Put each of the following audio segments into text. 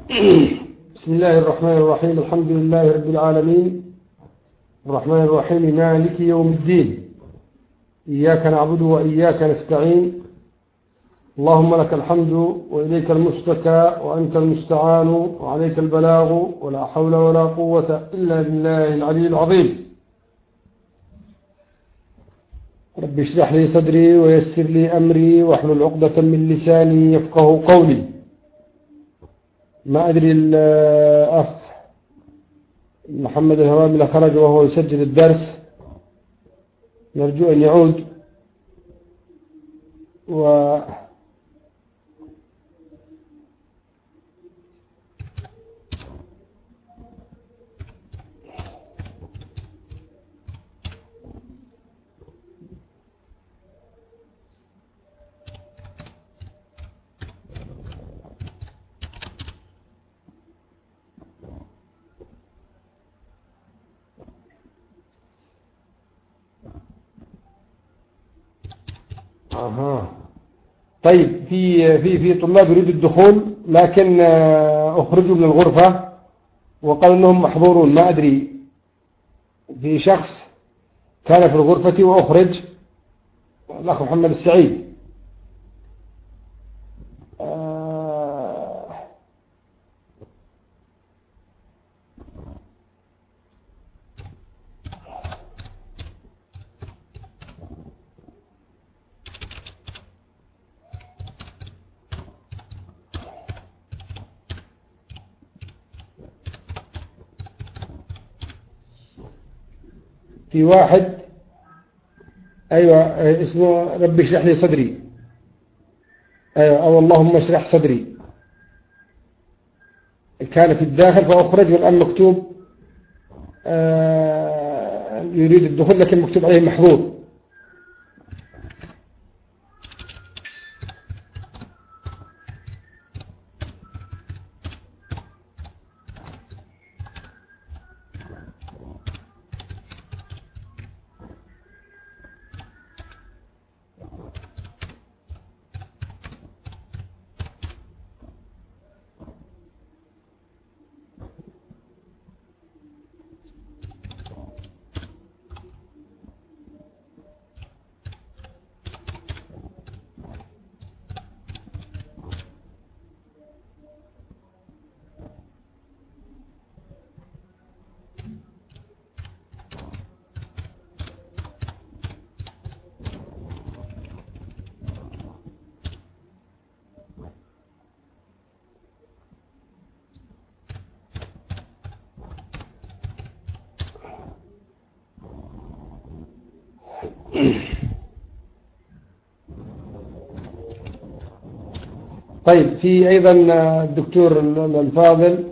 بسم الله الرحمن الرحيم. الحمد لله رب العالمين الرحمن الرحيم مالك يوم الدين. إياك نعبد وإياك نستعين. اللهم لك الحمد وإليك المشتكى وأنت المستعان وعليك البلاغ ولا حول ولا قوة إلا بالله العلي العظيم. رب اشرح لي صدري ويسر لي أمري واحلل عقدة من لساني يفقه قولي. ما أدري الأخ محمد الهوامل خرج وهو يسجل الدرس، نرجو أن يعود. طيب، في طلاب يريدوا الدخول لكن اخرجوا من الغرفة وقالوا انهم محظورون. ما ادري، في شخص كان في الغرفة واخرج، الاخ محمد السعيد. في واحد، أيوة، اسمه ربي اشرح لي صدري، أيوة، أو اللهم اشرح صدري. كان في الداخل فأخرج، والآن مكتوب يريد الدخول لكن مكتوب عليه محظور. طيب، في أيضا الدكتور الفاضل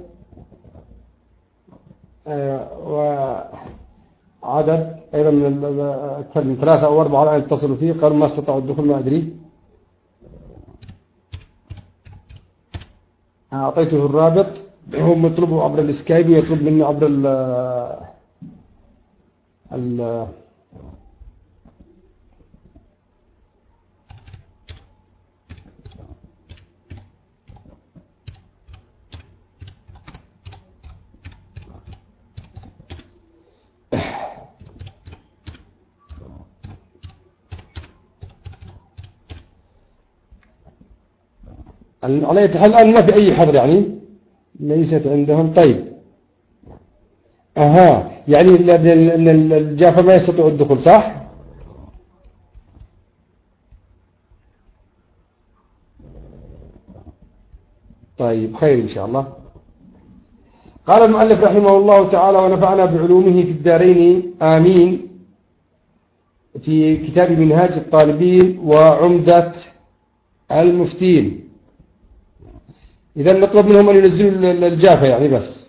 وعدد أيضا من 3 أو 4 الآن اتصلوا فيه، قالوا ما استطاعوا الدخول. ما أدري، أعطيته الرابط، هم يطلبوا عبر السكايب ويطلب مني عبر ال على أي حال. الآن ما في أي حظر، يعني ليست عندهم. طيب، يعني الجافة ما يستطيع الدخول، صح؟ طيب، خير إن شاء الله. قال المؤلف رحمه الله تعالى ونفعنا بعلومه في الدارين آمين، في كتاب منهاج الطالبين وعمدة المفتين. إذا نطلب منهم أن ينزلوا الجافة يعني بس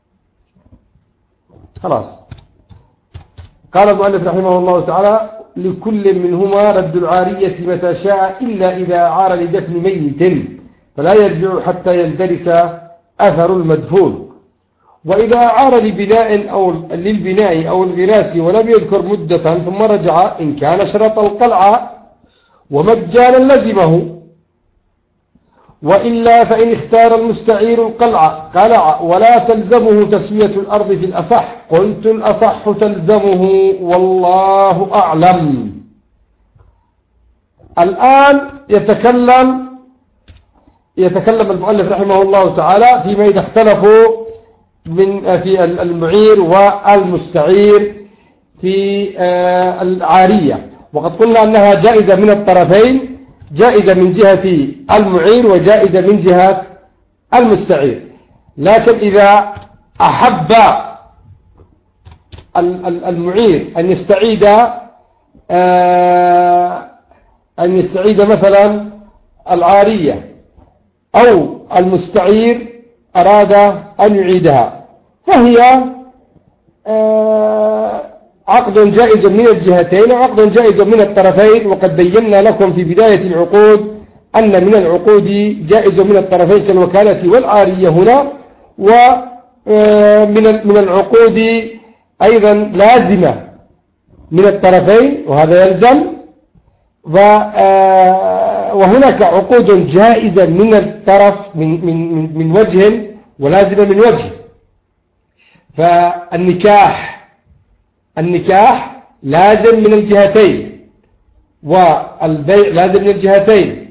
خلاص. قال المؤلف رحمه الله تعالى لكل منهما رد العارية متى شاء إلا إذا عار لدفن ميت فلا يرجع حتى يندرس أثر المدفون، وإذا عار للبناء أو الغراس ولم يذكر مدة ثم رجع إن كان شرط القلعة ومجانا لزمه، وإلا فإن اختار المستعير القلع قلع ولا تلزمه تسوية الأرض في الأصح. قلت الأصح تلزمه والله أعلم. الآن يتكلم المؤلف رحمه الله تعالى فيما إذا اختلفوا في المعير والمستعير في العارية. وقد قلنا أنها جائزة من الطرفين، جائزة من جهة المعير وجائزة من جهة المستعير. لكن إذا أحب المعير أن يستعيد مثلا العارية أو المستعير أراد أن يعيدها، فهي عقد جائز من الجهتين وعقد جائز من الطرفين. وقد بينا لكم في بداية العقود أن من العقود جائز من الطرفين كالوكالة والعارية هنا، ومن العقود أيضا لازمة من الطرفين وهذا يلزم، وهناك عقود جائزة من الطرف من وجه ولازمة من وجه. فالنكاح لازم من الجهتين، والبيع لازم من الجهتين،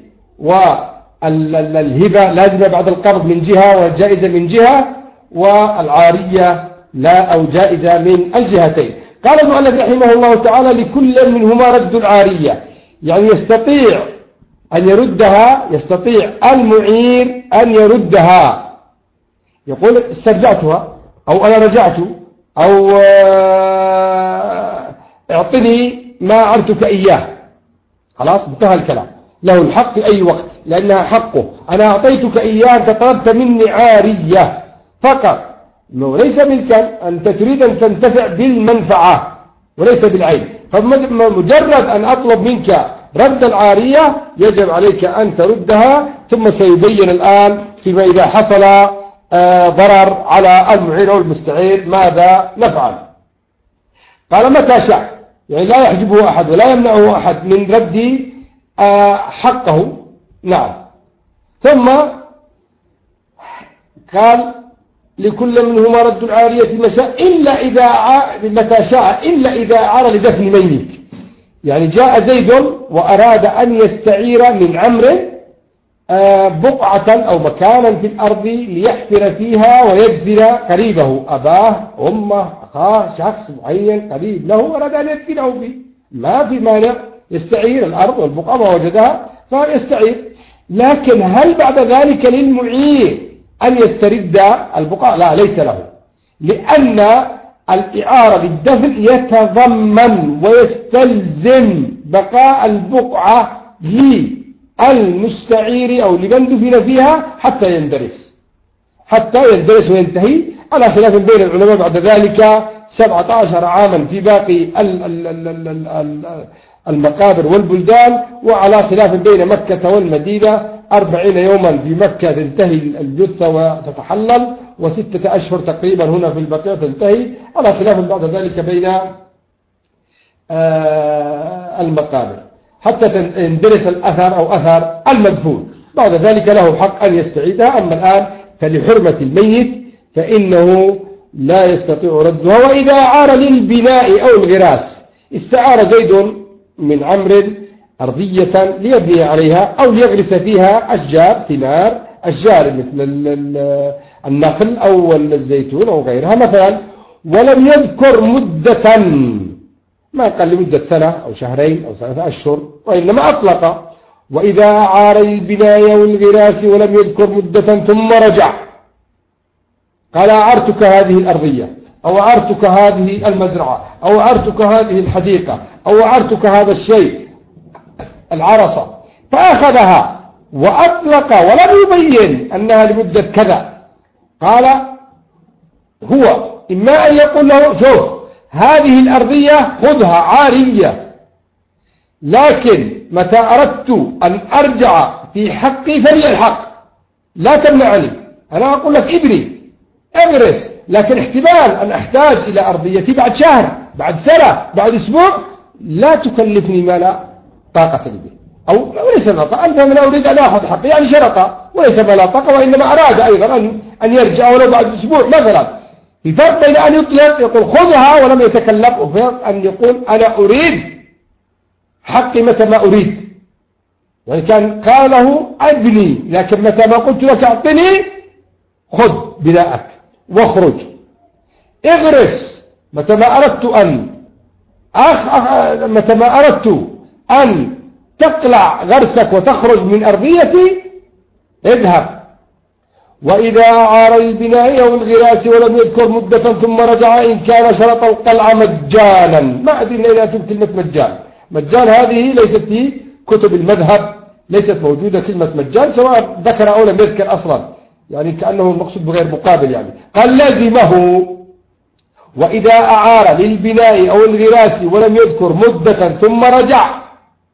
والهبة لازمة بعد القبض من جهة والجائزة من جهة، والعارية لا أو جائزة من الجهتين. قال المؤلف رحمه الله تعالى لكل منهما رد العارية، يعني يستطيع أن يردها، يستطيع المعير أن يردها، يقول استرجعتها أو أنا رجعت أو اعطني ما أعرتك إياه، خلاص انتهى الكلام، له الحق في أي وقت لأنها حقه. أنا أعطيتك إياه، أنت طلبت مني عارية فقط، ليس ملكا، أنت تريد أن تنتفع بالمنفعة وليس بالعين. فمجرد أن أطلب منك رد العارية يجب عليك أن تردها، ثم سيبين الآن فيما إذا حصل ضرر على المعير أو المستعير ماذا نفعل. قال متى شاء، يعني لا يحجبه أحد ولا يمنعه أحد من رد حقه. نعم. ثم قال لكل منهما رد العارية متى شاء إلا إذا عار لدفن ميت. يعني جاء زيد وأراد أن يستعير من عمرو بقعة أو مكانا في الأرض ليحفر فيها ويدفن قريبه، أباه أمه أخاه شخص معين قريب له أراد أن يدفنه فيه، ما في مانع يستعير الأرض والبقعة ما وجدها فيستعير. لكن هل بعد ذلك للمعير أن يسترد البقعة؟ لا، ليس له، لأن الإعارة للدفن يتضمن ويستلزم بقاء البقعة للمستعير أو لمن دفن فيها حتى يندرس وينتهي، على خلاف بين العلماء بعد ذلك 17 عاما في باقي المقابر والبلدان، وعلى خلاف بين مكة والمدينة 40 يوما في مكة تنتهي الجثة وتتحلل، و6 أشهر تقريبا هنا في البقيع تنتهي، على خلاف بعد ذلك بين المقابر حتى يندرس الأثر أو أثر المدفون. بعد ذلك له حق أن يستعيدها. أما الآن فلحرمة الميت فإنه لا يستطيع ردها. وإذا عار للبناء أو الغراس، استعار زيد من عمرو أرضية ليبني عليها أو ليغرس فيها أشجار ثمار، أشجار مثل النخل أو الزيتون أو غيرها مثلا، ولم يذكر مدة، ما قال لمدة سنة أو شهرين أو 3 أشهر، وإنما أطلق. وإذا عار البناء والغراس ولم يذكر مدة ثم رجع قال أعرتك هذه الأرضية أو أعرتك هذه المزرعة أو أعرتك هذه الحديقة أو أعرتك هذا الشيء العرصة، فأخذها وأطلق ولم يبين أنها لمدة كذا، قال هو إما أن يقول له شوف هذه الأرضية خذها عارية، لكن متى أردت أن أرجع في حقي فلي الحق، لا تمنعني، أنا أقول لك ابني اغرس، لكن احتمال أن أحتاج إلى أرضيتي بعد شهر بعد سنة بعد أسبوع، لا تكلفني ما لا طاقة لي، أو ليس نطق أنت من أريد أن أخذ حقي، يعني شرطة وليس ما لا طاقة، وإنما أراد أيضا أن يرجع ولو بعد أسبوع مثلا. الفرق بين أن يطلق يقول خذها ولم يتكلم، وفرق أن يقول أنا أريد حقي متى ما أريد. يعني كان قال له أبني، لكن متى ما قلت لك أعطني خذ بناءك واخرج. اغرس متى ما أردت أن تقلع غرسك وتخرج من أرضيتي اذهب. وإذا أعار البناء أو الغراس ولم يذكر مدة ثم رجع إن كان شرط القلع مجانا. ما أدري من أين أتم كلمة مجان. مجان هذه ليست في كتب المذهب، ليست موجودة كلمة مجان، سواء ذكر أو لم يذكر أصلا، يعني كأنه المقصود بغير مقابل. يعني قال لازمه. وإذا أعار للبناء أو الغراس ولم يذكر مدة ثم رجع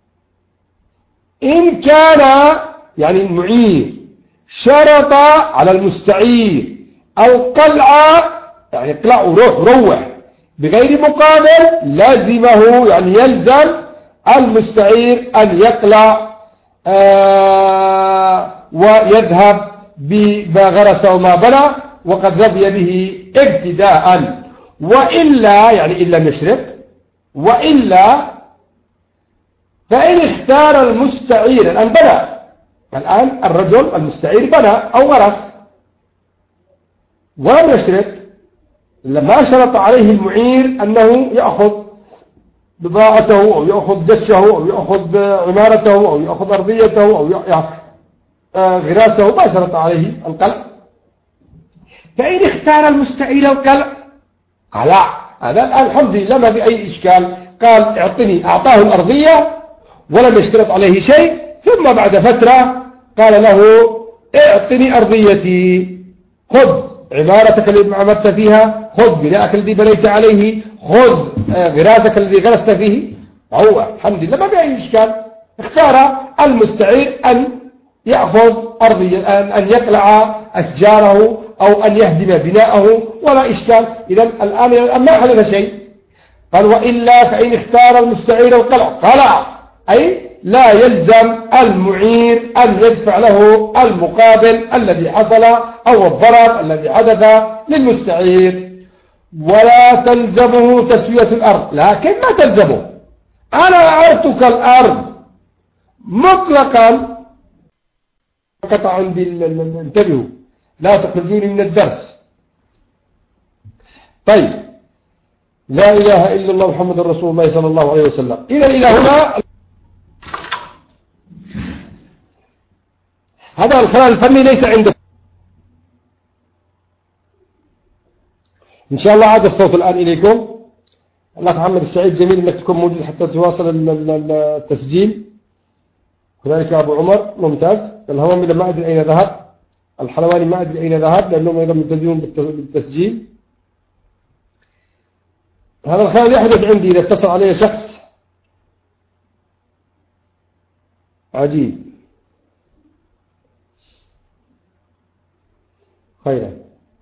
إن كان يعني المعير شرط على المستعير القلع، يعني اقلع وروح بغير مقابل، لازمه يعني يلزم المستعير أن يقلع ويذهب بما غرس وما بنى وقد رضي به ابتداء. وإلا يعني إن لم يشرط، وإلا فإن اختار المستعير الآن بنى، الآن الرجل المستعير بنى أو غرس ولم يشرط، لما شرط عليه المعير أنه يأخذ بضاعته أو يأخذ جشه أو يأخذ عمارته أو يأخذ أرضيته أو غراسه، ما شرط عليه القلع. فإن اختار المستعير القلع قلع. هذا الآن الحمد لله ما في أي إشكال. قال اعطني، أعطاه الأرضية ولم يشترط عليه شيء، ثم بعد فترة قال له اعطني أرضيتي، خذ عمارتك التي عمرت فيها، خذ بناءك الذي بنيت عليه، خذ غراسك الذي غرست فيه. هو الحمد لله ما في أي إشكال. اختار المستعير أن يأخذ أرضية، أن يقلع أشجاره أو أن يهدم بناءه ولا إشكال. إذا الآن ما حدث شيء. قال وإلا فإن اختار المستعير القلع قلع، أي لا يلزم المعير أن يدفع له المقابل الذي حصل أو الضرر الذي حدث للمستعير. ولا تلزمه تسوية الأرض، لكن ما تلزمه. أنا أعرتك الأرض مطلقا، قطع عندي انتبهوا لا تخرجوني من الدرس. طيب، لا إله إلا الله محمد رسول الله صلى الله عليه وسلم. إلى هنا هذا الخلال الفني ليس عندك إن شاء الله. عاد الصوت الآن إليكم. الله محمد السعيد، جميل أنك تكون موجود حتى تواصل التسجيل. كذلك أبو عمر ممتاز. الهوامي ما أدري أين ذهب، الحلواني ما أدري أين ذهب لأنهم أيضا ملتزمون بالتسجيل. هذا الخلل يحدث عندي إذا اتصل علي شخص عجيب. خيرا.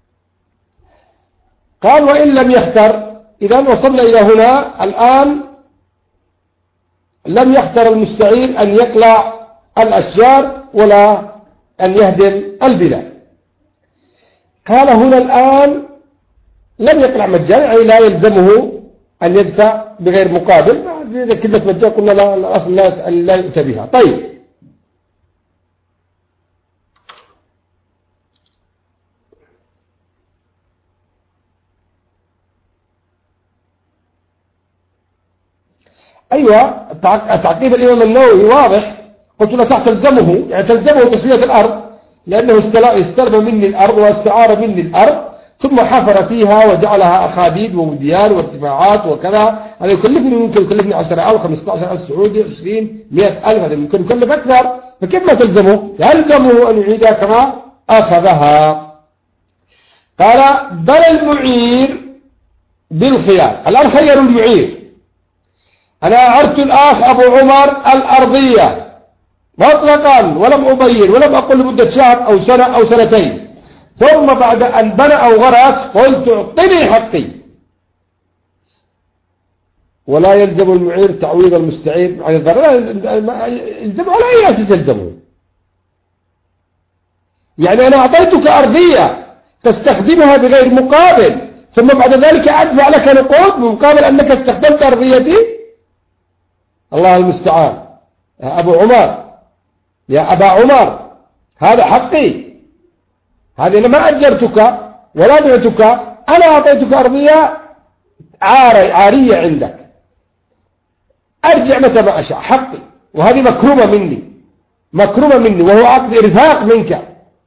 قال وإن لم يختر. إذا وصلنا إلى هنا الآن، لم يختر المستعير أن يقلع الأشجار ولا أن يهدم البناء. قال هنا الآن لم يقلع مجانا، أي لا يلزمه أن يدفع بغير مقابل. إذا كلمة مجان قلنا لا، الأصل لا يؤتى بها. طيب، أيوة، تعقيب الإمام النووي واضح. قلت له تلزمه، يعني تلزمه تسوية الأرض، لأنه استلم مني الأرض واستعار مني الأرض ثم حفر فيها وجعلها أخاديد ووديان وارتفاعات وكذا. هذا يكلفني، ممكن يكلفني 10,000 15,000 سعودي، 20 100,000، هذا ممكن يكلف أكثر. فكيف ما تلزمه؟ يلزمه أن يعيدها كما أخذها. قال بل المعير بالخيار. الآن خيروا المعير. أنا أعرت الآخ أبو عمر الأرضية مطلقا ولم أبين ولم أقل لمدة شهر أو سنة أو سنتين، ثم بعد أن بنى أو غرس قلت اعطني حقي. ولا يلزم المعير تعويض المستعير عن الضرر. يلزم على أي أساس يلزمه؟ يعني أنا أعطيتك أرضية تستخدمها بغير مقابل، ثم بعد ذلك أدفع لك نقود مقابل أنك استخدمت أرضيتي. الله المستعان. يا أبو عمر، يا أبا عمر، هذا حقي، هذه أنا ما أجرتك ولا بعتك، أنا أعطيتك أرضية عارية عندك، أرجع متى ما أشاء، حقي، وهذه مكرومة مني، وهو عقد إرفاق منك،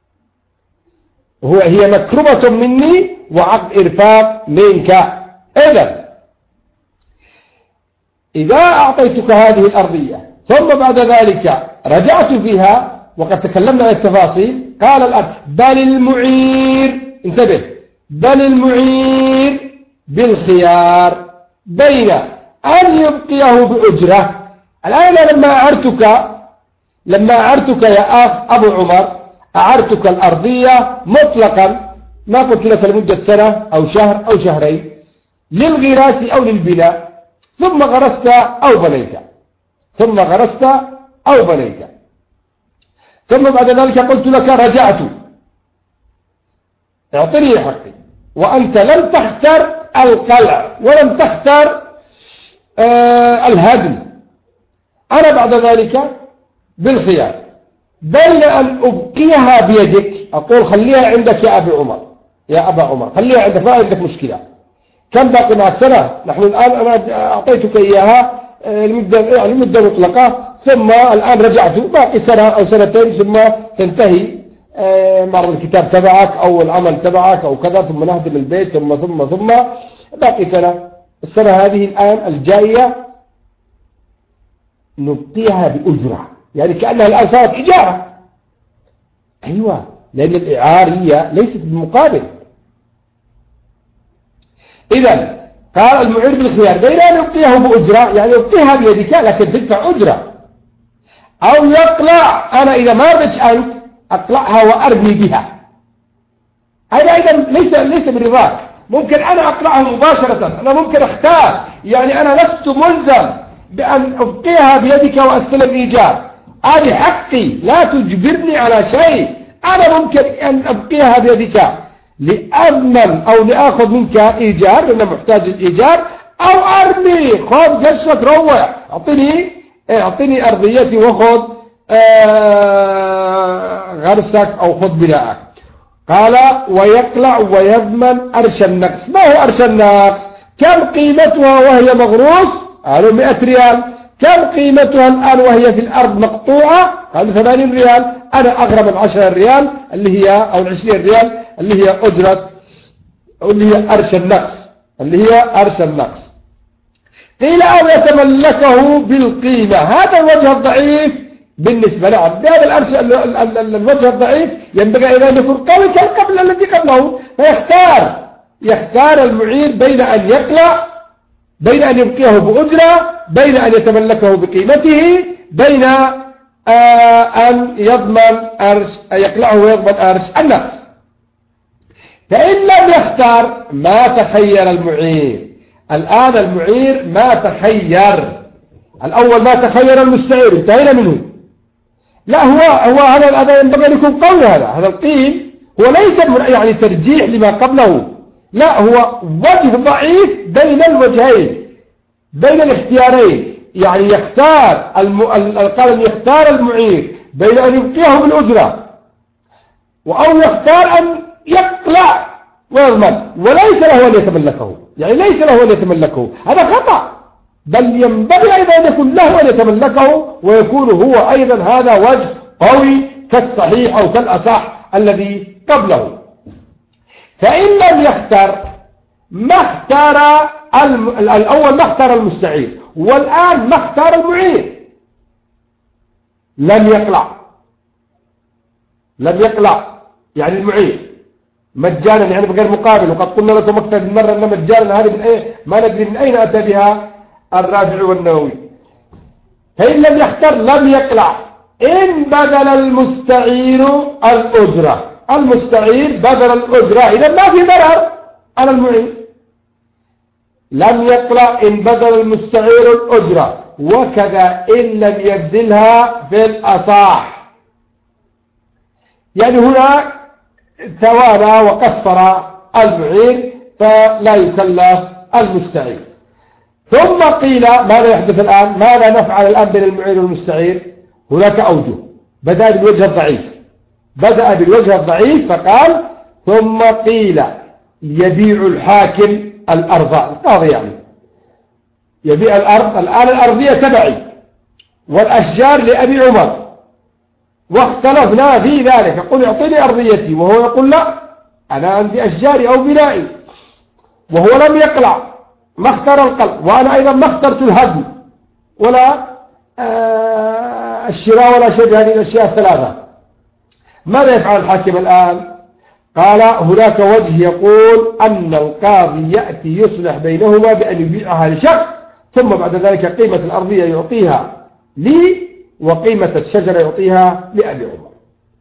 هي مكرومة مني وعقد إرفاق منك. إذا أعطيتك هذه الأرضية ثم بعد ذلك رجعت فيها، وقد تكلمنا عن التفاصيل، قال الآن بل المعير، انتبه، بل المعير بالخيار بين أن يبقيه بأجرة. الآن لما أعرتك يا أخ أبو عمر، أعرتك الأرضية مطلقا، ما قلت لك لمدة سنة أو شهر أو شهرين، للغراس أو للبناء، ثم غرست أو بنيت، ثم بعد ذلك قلت لك رجعت، اعطني حقي، وأنت لم تختر القلع ولم تختر الهدم. أنا بعد ذلك بالخيار بين أن أبقيها بيدك، أقول خليها عندك يا أبا عمر، خليها عندك، ما عندك مشكلة، كم باقي معك؟ سنة. نحن الآن أنا أعطيتك إياها لمدة مطلقة، ثم الآن رجعت، باقي سنة أو سنتين ثم تنتهي معرض الكتاب تبعك أو العمل تبعك أو كذا، ثم نهدم البيت، ثم باقي سنة. السنة هذه الآن الجاية نبقيها بأجرة، يعني كأنها الآن صارت إجارة. أيوة، لأن الإعارية ليست بالمقابل. إذن قال المعير بالخيار بين أن يبقيه بأجرة، يعني يبقيها بيدك لكن تدفع أجرة، أو يقلع. أنا إذا ما رضيتش أنت أقلعها وأرمي بها، هذا أيضا ليس برضاك. ممكن أنا أقلعها مباشرة، أنا ممكن أختار، يعني أنا لست ملزم بأن أبقيها بيدك وأستلم إيجار، هذه حقي، لا تجبرني على شيء. أنا ممكن أن أبقيها بيدك لأضمن أو لأخذ منك إيجار لأنه محتاج الإيجار، أو أرمي، خذ قشك روح، أعطيني أرضيتي وخذ غرسك أو خذ بناءك. قال ويقلع ويضمن أرش النقص. ما هو أرش النقص؟ كم قيمتها وهي مغروس؟ قالوا 100 ريال. كم قيمتها الآن وهي في الأرض مقطوعة؟ قالوا 80 ريال. أنا أغرم 10 ريال اللي هي أو 20 ريال اللي هي أجرة، اللي هي أرش النقص. قيل أو يتملكه بالقيمة. هذا الوجه الضعيف بالنسبة له. هذا الوجه الضعيف ينبغي أن يكون قوي كالقبل الذي قبله، فيختار المعير بين أن يقلع، بين أن يبقيه بأجرة، بين أن يتملكه بقيمته، بين أن يقلعه ويضمن أرش النقص. فإن لم يختار ما تخير المعير. الآن المعير ما تخير. الأول ما تخير المستعير، انتهينا منه. لا، هو هذا ينبغي أن يكون قوي. هذا القيل هو ليس يعني ترجيح لما قبله، لا، هو وجه ضعيف بين الوجهين، بين الاختيارين. يعني قال أن يختار المعير بين أن يبقيه بالأجرة أو يختار أن يقلع ويضمن، وليس له أن يتملكه. يعني ليس له أن يتملكه، هذا خطأ، بل ينبغي أيضا أن يكون له أن يتملكه، ويكون هو أيضا هذا وجه قوي كالصحيح أو كالأصح الذي قبله. فإن لم يختار ما اختار الأول، ما اختار المستعير، والآن ما اختار المعير. لم يقلع يعني المعير مجانا، يعني بغير مقابل. وقد قلنا لكم أكثر من مرة أن مجانا هذه من إيه؟ ما ندري من أين أتى بها الرافع والنووي. فإن لم يختار لم يقلع إن بدل المستعير الأجرة. المستعير بدل الأجرة، إذا ما في ضرر على المعير. لم يقلع إن بدل المستعير الأجرة، وكذا إن لم يبدلها في الأصح. يعني هنا توانى وقصر المعير فلا يكلف المستعير. ثم قيل ماذا يحدث الآن؟ ماذا نفعل الآن بين المعير والمستعير؟ هناك أوجه. بدأ بالوجه الضعيف فقال ثم قيل يبيع الحاكم الأرض، القاضي يعني يبيع الأرض. الآن الأرضية تبعي والأشجار لأبي عمر، واختلفنا في ذلك، يقول اعطيني أرضيتي وهو يقول لا أنا عندي أشجاري أو بنائي، وهو لم يقلع، ما اختار القلع، وأنا أيضا ما اخترت الهدم ولا الشراء ولا شيء هذه الأشياء الثلاثة. ماذا يفعل الحاكم الآن؟ قال هناك وجه يقول أن القاضي يأتي يصلح بينهما بأن يبيعها لشخص، ثم بعد ذلك قيمة الأرضية يعطيها لي وقيمة الشجرة يعطيها لأبي عمر.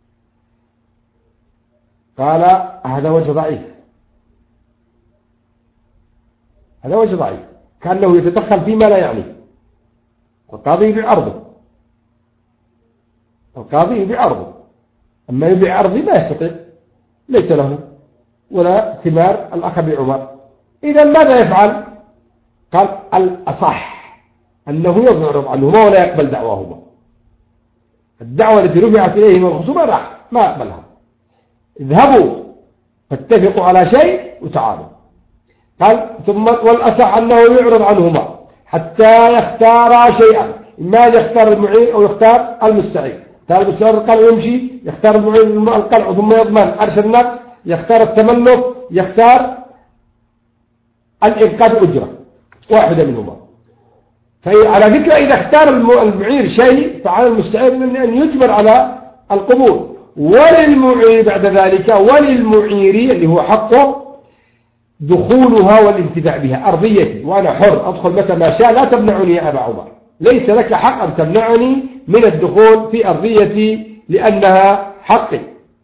قال هذا وجه ضعيف، هذا وجه ضعيف، كأنه يتدخل فيما لا يعني. القاضي يبيع أرضه، القاضي يبيع أرضه، أما يبيع أرضي ما يستطيع، ليس له ولا ثمار الأخ أبي عمر. إذا ماذا يفعل؟ قال الأصح أنه يضرب عنهما ولا يقبل دعواهما. الدعوة التي رفعت إليهما الخصومة راح ما أقبلها، اذهبوا فاتفقوا على شيء وتعالوا. قال ثم والأصح أنه يعرض عنهما حتى يختار شيئا، إما يختار المعين أو يختار المستعير. يختار المستعير القلع يمشي، يختار المعين القلع ثم يضمن عرش النقد، يختار التملك، يختار الإنقاذ أجرة، واحدة منهما. فعلى فكرة إذا اختار المعير شيء فعلى المستعير أن يجبر على القبول، وللمعير بعد ذلك وللمعير اللي هو حقه دخولها والانتفاع بها. أرضيتي وأنا حر أدخل متى ما شاء، لا تمنعني يا أبا عمر، ليس لك حق أن تمنعني من الدخول في أرضيتي لأنها حقي.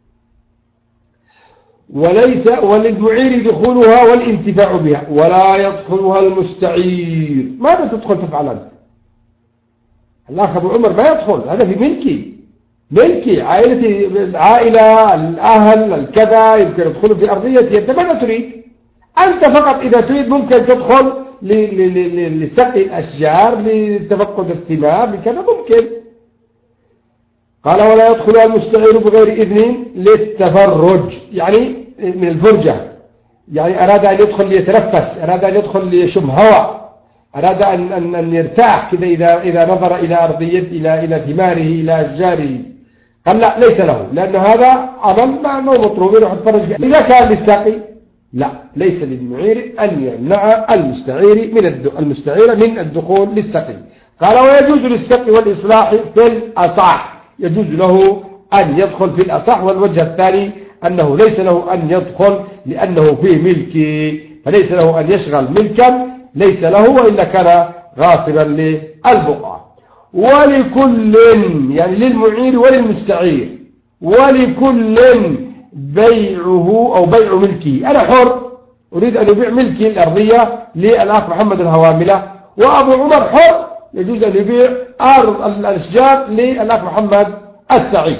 وليس وللمعير دخولها والانتفاع بها ولا يدخلها المستعير. ماذا تدخل تفعل أنت؟ الأخ أبو عمر ما يدخل، هذا في ملكي عائلتي، العائلة الأهل الكذا يمكن يدخلوا في أرضيتي، أنت ماذا تريد؟ أنت فقط إذا تريد ممكن تدخل لسقي الأشجار، لتفقد الثمار، لكذا ممكن. قال ولا يدخل المستعير بغير إذن للتفرج، يعني من الفرجة، يعني أراد أن يدخل ليتنفس، أراد أن يدخل ليشم هواء، أراد أن يرتاح كذا إذا نظر إلى أرضية إلى ثماره إلى أشجاره. قال لا ليس له، لأن هذا عمل ما هو مطلوب يروح يتفرج فيه. إذا كان للساقي لا، ليس للمعير أن يمنع المستعير من الدخول للسقي. قال ويجوز للسقي والإصلاح في الأصح، يجوز له أن يدخل في الأصح. والوجه الثاني أنه ليس له أن يدخل لأنه فيه ملكي، فليس له أن يشغل ملكا ليس له وإلا كان غاصبا للبقعة. ولكل يعني للمعير وللمستعير ولكل بيعه أو بيع ملكه. أنا حر أريد أن يبيع ملكي الأرضية للأخ محمد الهواملة، وأبو عمر حر يجوز أن يبيع أرض الأشجار للأخ محمد السعيد.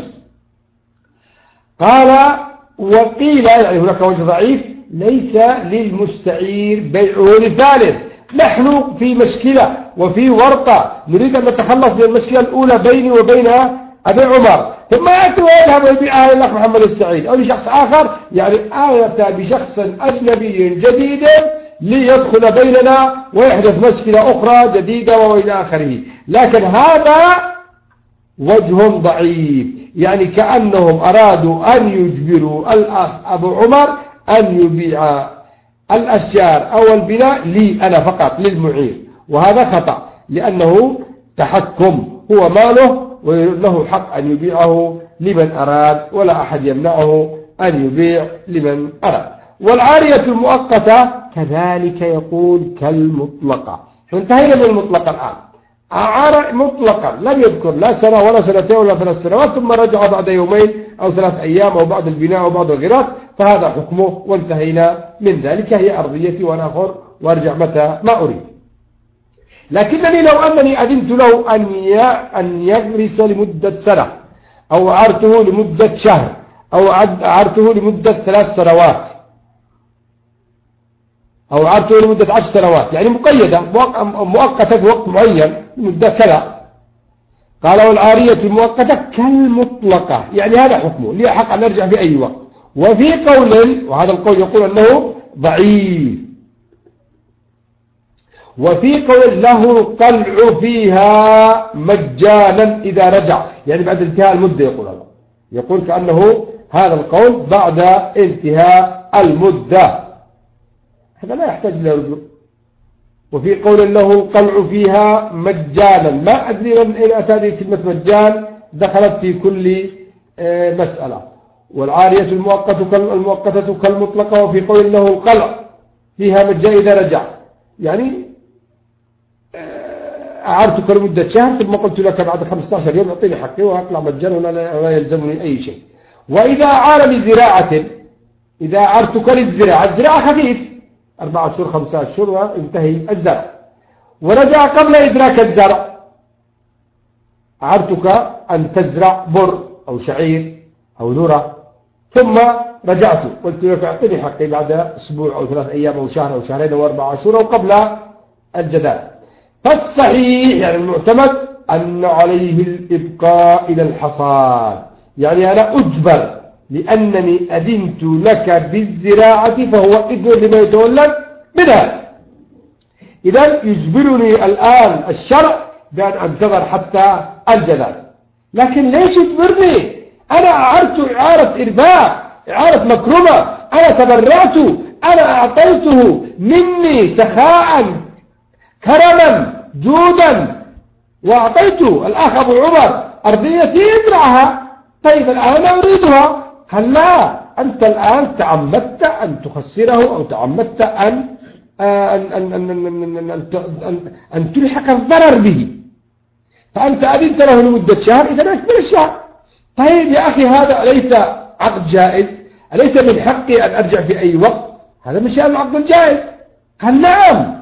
قال وقيل يعني هناك وجه ضعيف ليس للمستعير بيعه لثالث. نحن في مشكلة وفي ورطة نريد أن نتخلص من المشكلة الأولى بيني وبين أبي عمر، ثم يأتي ويذهب ويبيعها للأخ محمد السعيد أو لشخص آخر، يعني آية بشخص أجنبي جديد ليدخل بيننا ويحدث مشكلة أخرى جديدة وإلى آخره. لكن هذا وجه ضعيف، يعني كأنهم أرادوا أن يجبروا الأخ أبو عمر أن يبيع الأشجار أو البناء لي أنا فقط للمعير، وهذا خطأ لأنه تحكم، هو ماله وله حق أن يبيعه لمن أراد ولا أحد يمنعه أن يبيع لمن أراد. والعارية المؤقتة كذلك يقول كالمطلقة. انتهينا من المطلقة الآن. أعار مطلقا لم يذكر لا سنة ولا سنتين ولا 3 سنوات ثم رجع بعد يومين أو 3 أيام أو بعد البناء أو بعد الغراس، فهذا حكمه وانتهينا من ذلك. هي أرضيتي وأنا حر وأرجع متى ما أريد. لكنني لو أنني أذنت له أن يغرس لمدة سنة أو أعرته لمدة شهر أو أعرته لمدة 3 سنوات أو أعرته لمدة 10 سنوات، يعني مقيدة مؤقتة في وقت معين لمدة كذا. قال والعارية المؤقتة كالمطلقة، يعني هذا حكمه ليه حق أن نرجع في أي وقت. وفي قول، وهذا القول يقول أنه ضعيف، وفي قول له القلع فيها مجانا إذا رجع، يعني بعد انتهاء المدة. يقول هذا، يقول كأنه هذا القول بعد انتهاء المدة، هذا لا يحتاج إلى رجوع. وفي قول له القلع فيها مجانا، ما أدري من أين أتى كلمة مجان، دخلت في كل مسألة. والعارية المؤقتة كالمطلقة. وفي قول له القلع فيها مجان إذا رجع، يعني أعرتك لمدة شهر ثم قلت لك بعد 15 يوم أعطيني حقي وأطلع مجانا ولا يلزمني أي شيء. وإذا أعار لزراعة، إذا أعرتك للزراعة، الزراعة خفيف 4 شهور 5 أشهر وانتهي الزرع، ورجع قبل إدراك الزرع، أعرتك أن تزرع بر أو شعير أو ذرة، ثم رجعت قلت لك أعطيني حقي بعد أسبوع أو 3 أيام أو شهر أو شهرين أو 4 أشهر أو قبل الجدال. فالصحيح يعني المعتمد أن عليه الإبقاء إلى الحصاد، يعني أنا أجبر لأنني أذنت لك بالزراعة فهو إذن لما يتولد منها. إذن يجبرني الآن الشرع بأن أنتظر حتى الجدال. لكن ليش يجبرني؟ أنا أعرت إعارة إرباء، إعارة مكرمة، أنا تبرعت، أنا أعطيته مني سخاء كرما جودا، وأعطيته الأخ أبو عمر أرضيتي يزرعها. طيب الآن أنا أريدها. قال لا، أنت الآن تعمدت أن تخسره أو تعمدت أن تلحق الضرر به، فأنت أذنت له لمدة شهر، إذا أكمل الشهر. طيب يا أخي هذا أليس عقد جائز؟ أليس من حقي أن أرجع في أي وقت؟ هذا من شأن العقد الجائز. قال نعم،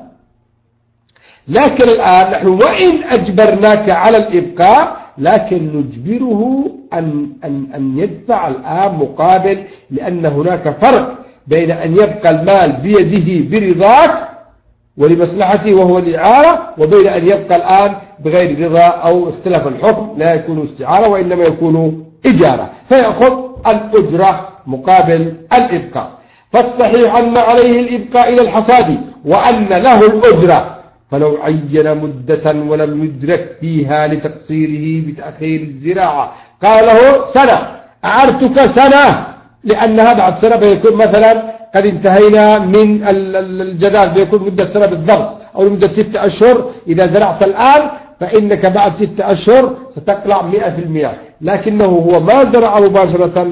لكن الآن نحن وإن أجبرناك على الإبقاء لكن نجبره أن يدفع الآن مقابل، لأن هناك فرق بين أن يبقى المال بيده برضاك ولمصلحته وهو الإعارة، وبين أن يبقى الآن بغير رضا أو اختلاف الحكم لا يكون استعارة وإنما يكون إجارة، فيأخذ الأجرة مقابل الإبقاء. فالصحيح أن عليه الإبقاء إلى الحصاد وأن له الأجرة. فلو عين مدة ولم يدرك فيها لتقصيره بتأخير الزراعة قال له سنة، أعرتك سنة، لأنها بعد سنة بيكون مثلا قد انتهينا من الجدال، بيكون مدة سنة بالضبط أو مدة 6 أشهر. إذا زرعت الآن فإنك بعد 6 أشهر ستقلع 100%، لكنه هو ما زرع مباشرة،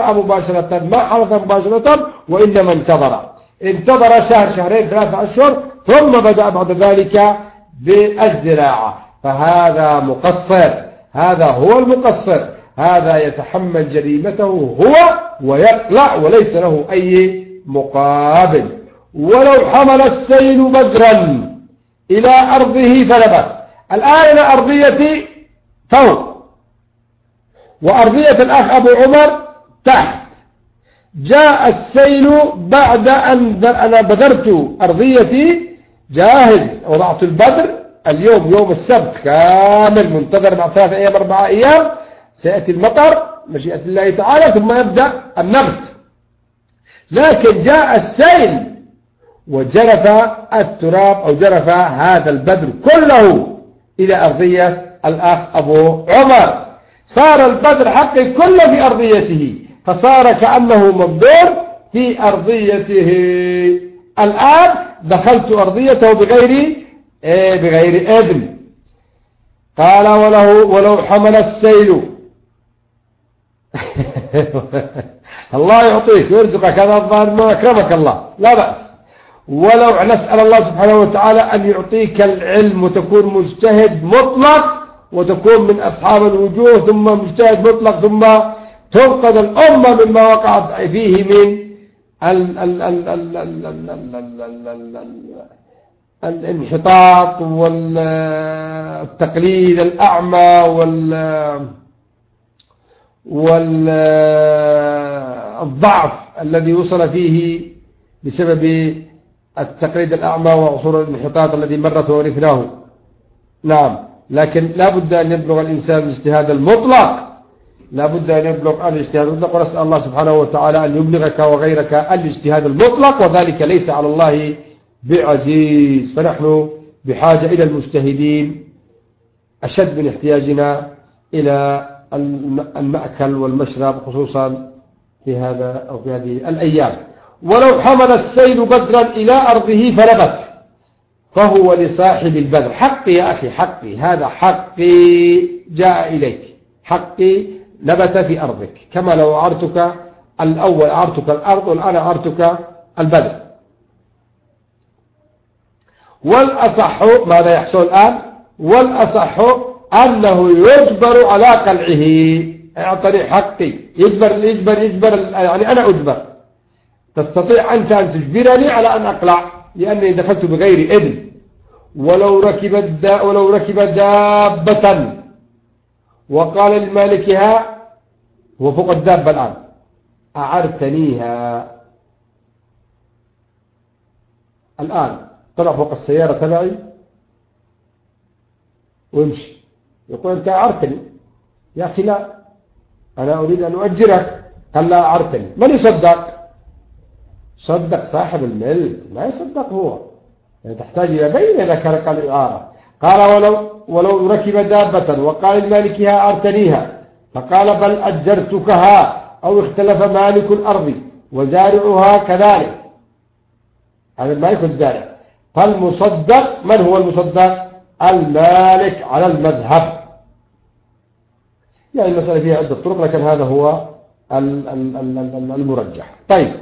ما حرث مباشرة، وإنما انتظر شهر 2 3 أشهر ثم بدأ بعد ذلك بالزراعة. فهذا مقصر، هذا هو المقصر، هذا يتحمل جريمته هو ويقلع وليس له أي مقابل. ولو حمل السيل بدرا إلى أرضه فنبت، الآن أرضيتي فوق وأرضية الأخ أبو عمر تحت، جاء السيل بعد أن أنا بذرت أرضيتي جاهز، وضعت البذر اليوم يوم السبت كامل منتظر، بعد 3 أيام 4 أيام سيأتي المطر مشيئة الله تعالى ثم يبدأ النبت. لكن جاء السيل وجرف التراب أو جرف هذا البذر كله إلى أرضية الأخ أبو عمر، صار البذر حقي كله في أرضيته، فصار كأنه مبذور في أرضيته. الآن دخلت أرضيته بغير إذن. قال ولو حمل السيل الله يعطيك ويرزقك، هذا الظاهر ما أكرمك الله، لا بأس. ولو نسأل الله سبحانه وتعالى أن يعطيك العلم وتكون مجتهد مطلق وتكون من أصحاب الوجوه، ثم مجتهد مطلق، ثم تنقذ الأمة مما وقعت فيه من الانحطاط والتقليد الأعمى والضعف الذي وصل فيه بسبب التقليد الأعمى وعصور الانحطاط الذي مرت وورثناه. نعم، لكن لا بد أن يبلغ الإنسان الاجتهاد المطلق، لا بد أن يبلغ الاجتهاد المطلق، ونسأل الله سبحانه وتعالى أن يبلغك وغيرك الاجتهاد المطلق، وذلك ليس على الله بعزيز. فنحن بحاجة إلى المجتهدين أشد من احتياجنا إلى المأكل والمشرب، خصوصا في هذا أو في هذه الأيام. ولو حمل السيل بدرا إلى أرضه فنبت فهو لصاحب البذر. حقي يا أخي، حقي، هذا حقي جاء إليك، حقي نبت في أرضك، كما لو أعرتك الأول أعرتك الأرض والآن أعرتك البذر. والأصح ماذا يحصل الآن؟ والأصح أنه يجبر على قلعه. اعطني حقي، يجبر يعني أنا أجبر. تستطيع أنت أن تجبرني على أن أقلع لأنني دخلت بغير إذن. ولو ركب دابة وقال لمالكها، هو فوق الدابة الآن، أعرتنيها. الآن طلع فوق السيارة تبعي ويمشي، يقول أنت أعرتني. يا أخي لا، أنا أريد أن أؤجرك. قال لا أعرتني. من يصدق؟ صدق صاحب الملك، ما يصدق هو، يعني تحتاج إلى بين ذكرك الإعارة. قال ولو ركب دابة وقال لمالكها أعرتنيها، فقال بل أجرتكها، أو اختلف مالك الأرض وزارعها كذلك، هذا المالك والزارع. فالمصدق، من هو المصدق؟ المالك على المذهب. يعني المسألة فيها عدة طرق، لكن هذا هو المرجح. طيب،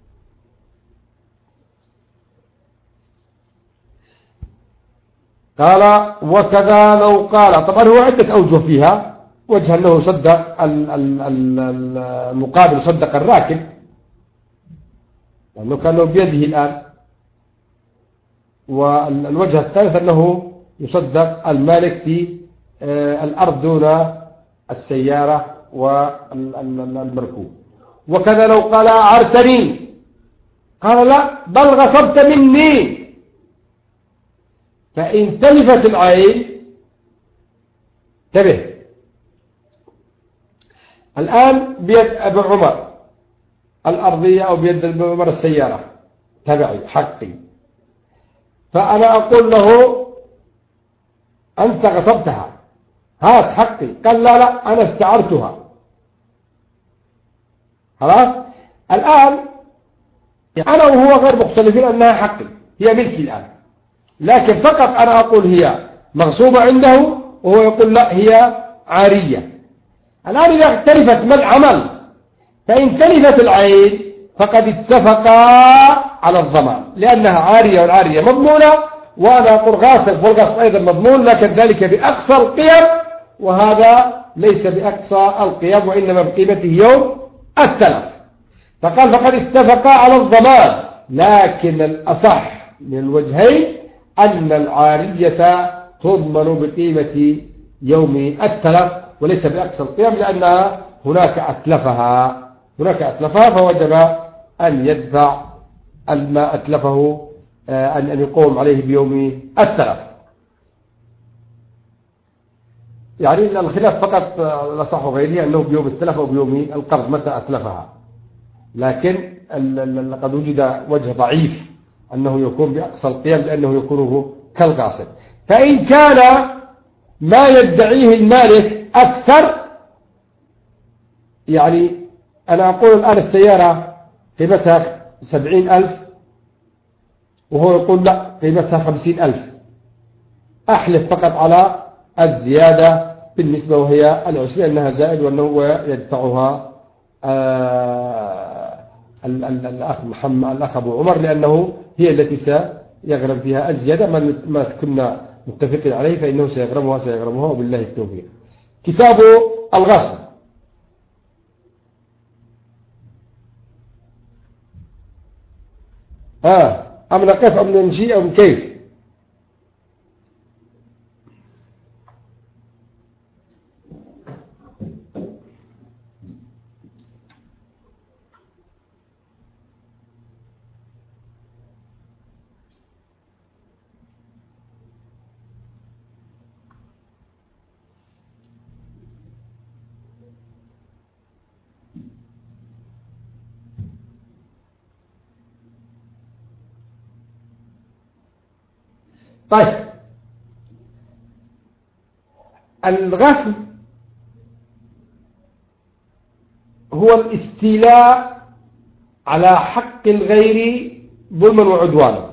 قال وكذا لو قال، طبعا هو عدة أوجه فيها. وجه أنه صدق المقابل، صدق الراكب لأنه كان بيده الآن. والوجه الثالث أنه يصدق المالك في الأرض دون السيارة والمركوب. وكذا لو قال أعرتني، قال لا بل غصبت مني، فإن تلفت العين. انتبه، الآن بيد أبو عمر الأرضية أو بيد أبو عمر السيارة تبعي، حقي، فأنا أقول له أنت غصبتها، هات حقي. قال لا لا أنا استعرتها. خلاص، الآن أنا وهو غير مختلفين أنها حقي، هي ملكي الآن، لكن فقط أنا أقول هي مغصوبة عنده وهو يقول لا هي عارية. الآن إذا اختلفت ما العمل؟ فإن تلفت العين فقد اتفقا على الضمان، لأنها عارية والعارية مضمونة، وأنا أقول غاصب والغاصب أيضا مضمون، لكن ذلك بأقصى القيم، وهذا ليس بأقصى القيم وإنما بقيمته يوم التلف. فقال فقد اتفقا على الضمان، لكن الأصح من الوجهين أن العارية تضمن بقيمة يوم التلف وليس بأقصى القيم، لأنها هناك أتلفها، فوجب أن يدفع ما أتلفه، أن يقوم عليه بيوم التلف. يعني الخلاف فقط لصح غيره أنه بيوم التلف أو بيوم القرض متى أتلفها، لكن قد وجد وجه ضعيف أنه يكون بأقصى القيم لأنه يكون كالغاصب. فإن كان ما يدعيه المالك أكثر، يعني أنا أقول الآن السيارة قيمتها 70,000 وهو يقول لا قيمتها 50,000، أحلف فقط على الزيادة بالنسبة وهي 20 أنها زائد، وأنه يدفعها الأخ محمد الأخ أبو عمر، لأنه هي التي سيغرم فيها الزيادة ما كنا متفقين عليه، فإنه سيغرمها وبالله التوفيق. كتاب الغصب. أم نقف أم نمشي أم كيف؟ طيب الغصب هو الاستيلاء على حق الغير ظلما وعدوانا.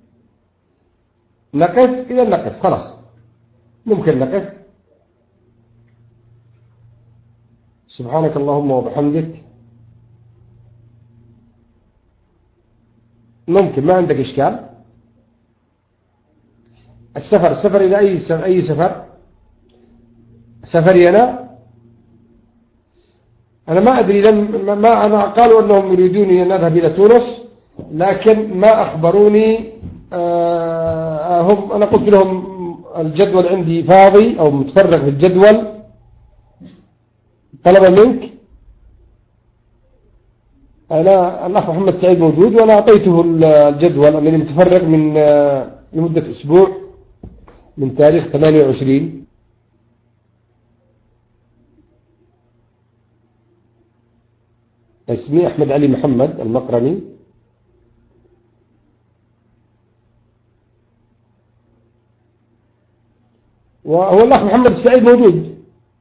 نقف إذا نقف خلاص، ممكن نقف. سبحانك اللهم وبحمدك. ممكن، ما عندك إشكال. السفر إلى أي سفر؟ سفري أنا ما أدري، ما أنا قالوا أنهم يريدوني أن أذهب إلى تونس، لكن ما أخبروني. أنا قلت لهم الجدول عندي فاضي أو متفرغ في الجدول، طلب منك. الأخ محمد سعيد موجود، وأنا أعطيته الجدول أنني متفرغ من لمدة أسبوع من تاريخ 28. اسمي أحمد علي محمد المقرني. وهو الأخ محمد السعيد موجود.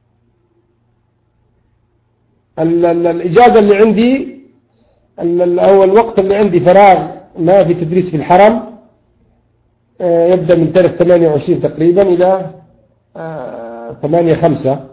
الإجازة اللي عندي أو الوقت اللي عندي فراغ ما في تدريس في الحرم، يبدأ من تاريخ 28 تقريبا إلى 8/5.